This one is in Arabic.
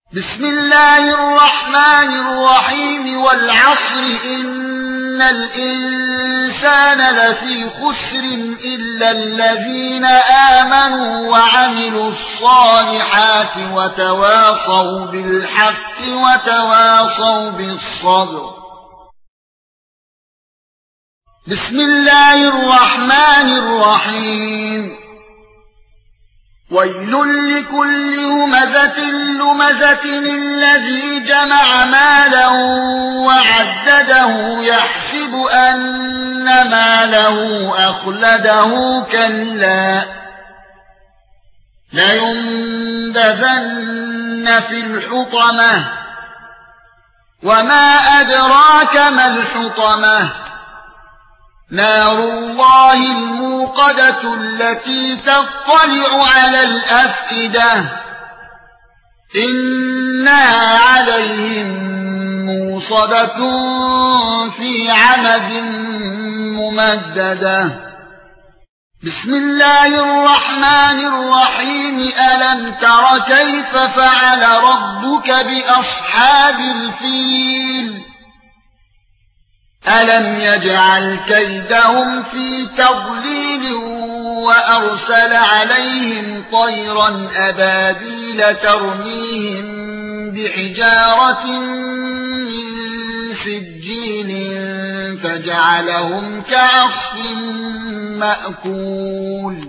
بسم الله الرحمن الرحيم والعصر إن الإنسان لفي خسر إلا الذين آمنوا وعملوا الصالحات وتواصوا بالحق وتواصوا بالصبر. بسم الله الرحمن الرحيم ويل لكل همزة لمزة الذي جمع مالا وعدده يحسب أن ماله أخلده كلا لينبذن في الحطمة وما أدراك ما الحطمة نار الله الموقدة التي تطلع على الأفئدة إنها عليهم موصدة في عمد ممددة. بسم الله الرحمن الرحيم ألم تر كيف فعل ربك بأصحاب الفيل ألم يجعل كيدهم في تضليل وأرسل عليهم طيرا أبابيل ترميهم بحجارة من سجيل فجعلهم كعصف مأكول.